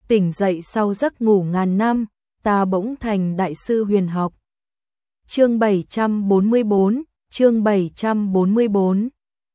tỉnh dậy sau giấc ngủ ngàn năm, ta bỗng thành đại sư huyền học. Chương 744, chương 744.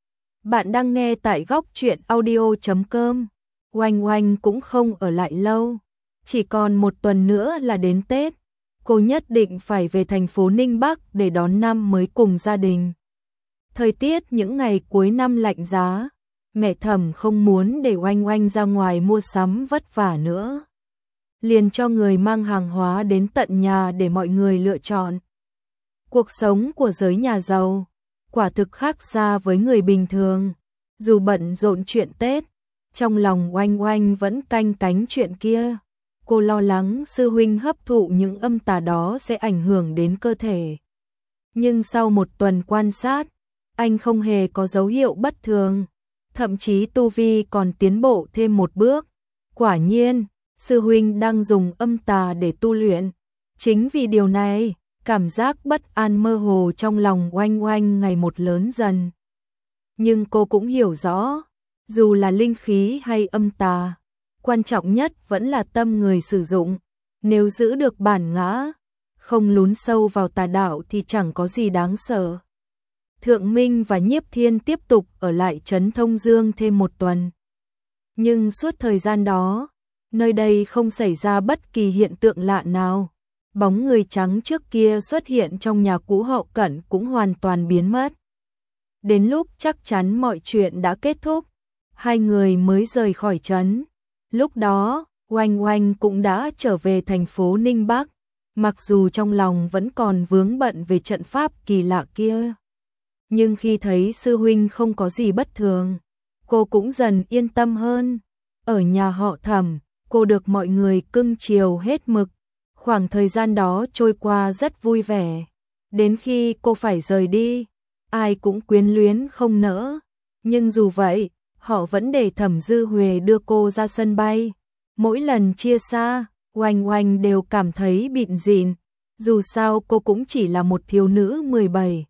Bạn đang nghe tại góc truyện audio.com. Oanh Oanh cũng không ở lại lâu, chỉ còn một tuần nữa là đến Tết. Cô nhất định phải về thành phố Ninh Bắc để đón năm mới cùng gia đình. Thời tiết những ngày cuối năm lạnh giá, mẹ Thẩm không muốn để Oanh Oanh ra ngoài mua sắm vất vả nữa. Liền cho người mang hàng hóa đến tận nhà để mọi người lựa chọn. Cuộc sống của giới nhà giàu quả thực khác xa với người bình thường. Dù bận rộn chuyện Tết, trong lòng Oanh Oanh vẫn canh cánh chuyện kia. Cô lo lắng sư huynh hấp thụ những âm tà đó sẽ ảnh hưởng đến cơ thể. Nhưng sau một tuần quan sát, anh không hề có dấu hiệu bất thường, thậm chí tu vi còn tiến bộ thêm một bước. Quả nhiên, sư huynh đang dùng âm tà để tu luyện. Chính vì điều này, cảm giác bất an mơ hồ trong lòng Oanh Oanh ngày một lớn dần. Nhưng cô cũng hiểu rõ, dù là linh khí hay âm tà, quan trọng nhất vẫn là tâm người sử dụng. Nếu giữ được bản ngã, không lún sâu vào tà đạo thì chẳng có gì đáng sợ. Thượng Minh và Nhiếp Thiên tiếp tục ở lại trấn Thông Dương thêm một tuần. Nhưng suốt thời gian đó, nơi đây không xảy ra bất kỳ hiện tượng lạ nào. Bóng người trắng trước kia xuất hiện trong nhà cũ họ Cẩn cũng hoàn toàn biến mất. Đến lúc chắc chắn mọi chuyện đã kết thúc, hai người mới rời khỏi trấn. Lúc đó, Oanh Oanh cũng đã trở về thành phố Ninh Bắc, mặc dù trong lòng vẫn còn vướng bận về trận pháp kỳ lạ kia. Nhưng khi thấy sư huynh không có gì bất thường, cô cũng dần yên tâm hơn. Ở nhà họ Thẩm, cô được mọi người cưng chiều hết mực. Khoảng thời gian đó trôi qua rất vui vẻ. Đến khi cô phải rời đi, ai cũng quyến luyến không nỡ. Nhưng dù vậy, họ vẫn để Thẩm Dư Huệ đưa cô ra sân bay. Mỗi lần chia xa, Oanh Oanh đều cảm thấy bịn dịn. Dù sao cô cũng chỉ là một thiếu nữ 17,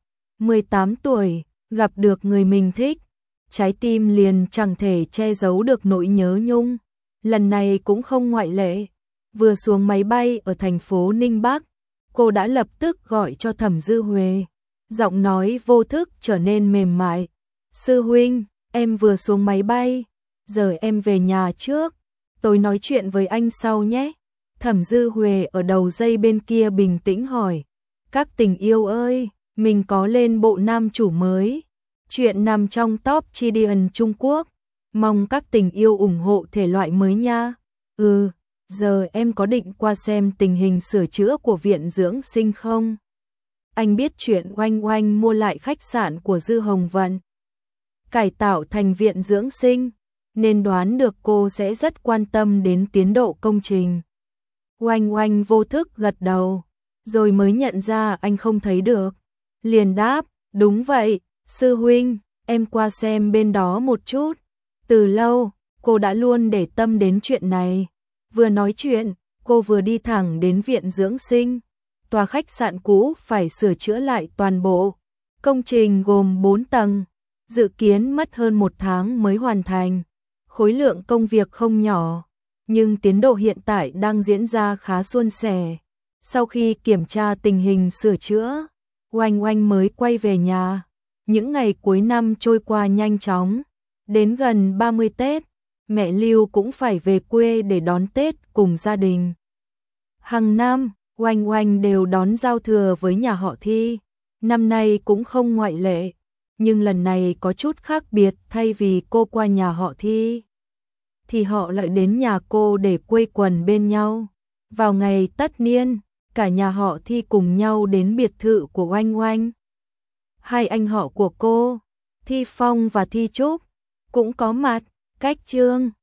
18 tuổi, gặp được người mình thích. Trái tim liền chẳng thể che giấu được nỗi nhớ nhung. Lần này cũng không ngoại lệ. Vừa xuống máy bay ở thành phố Ninh Bắc, cô đã lập tức gọi cho Thẩm Dư Huệ. Giọng nói vô thức trở nên mềm mại. Sư huynh, em vừa xuống máy bay, giờ em về nhà trước, tôi nói chuyện với anh sau nhé. Thẩm Dư Huệ ở đầu dây bên kia bình tĩnh hỏi. Các tình yêu ơi, mình có lên bộ nam chủ mới. Chuyện nằm trong top Chidian Trung Quốc. Mong các tình yêu ủng hộ thể loại mới nha. Giờ em có định qua xem tình hình sửa chữa của viện dưỡng sinh không? Anh biết chuyện Oanh Oanh mua lại khách sạn của Dư Hồng Vận, cải tạo thành viện dưỡng sinh, nên đoán được cô sẽ rất quan tâm đến tiến độ công trình. Oanh Oanh vô thức gật đầu, rồi mới nhận ra anh không thấy được. Liền đáp, đúng vậy, sư huynh, em qua xem bên đó một chút. Từ lâu, cô đã luôn để tâm đến chuyện này. Vừa nói chuyện, cô vừa đi thẳng đến viện dưỡng sinh. Tòa khách sạn cũ phải sửa chữa lại toàn bộ. Công trình gồm 4 tầng, dự kiến mất hơn 1 tháng mới hoàn thành. Khối lượng công việc không nhỏ, nhưng tiến độ hiện tại đang diễn ra khá suôn sẻ. Sau khi kiểm tra tình hình sửa chữa, Oanh Oanh mới quay về nhà. Những ngày cuối năm trôi qua nhanh chóng. Đến gần 30 Tết, mẹ Lưu cũng phải về quê để đón Tết cùng gia đình. Hàng năm, Oanh Oanh đều đón giao thừa với nhà họ Thi. Năm nay cũng không ngoại lệ, nhưng lần này có chút khác biệt. Thay vì cô qua nhà họ Thi, thì họ lại đến nhà cô để quây quần bên nhau. Vào ngày tất niên, cả nhà họ Thi cùng nhau đến biệt thự của Oanh Oanh. Hai anh họ của cô, Thi Phong và Thi Trúc, cũng có mặt. Cách Trương,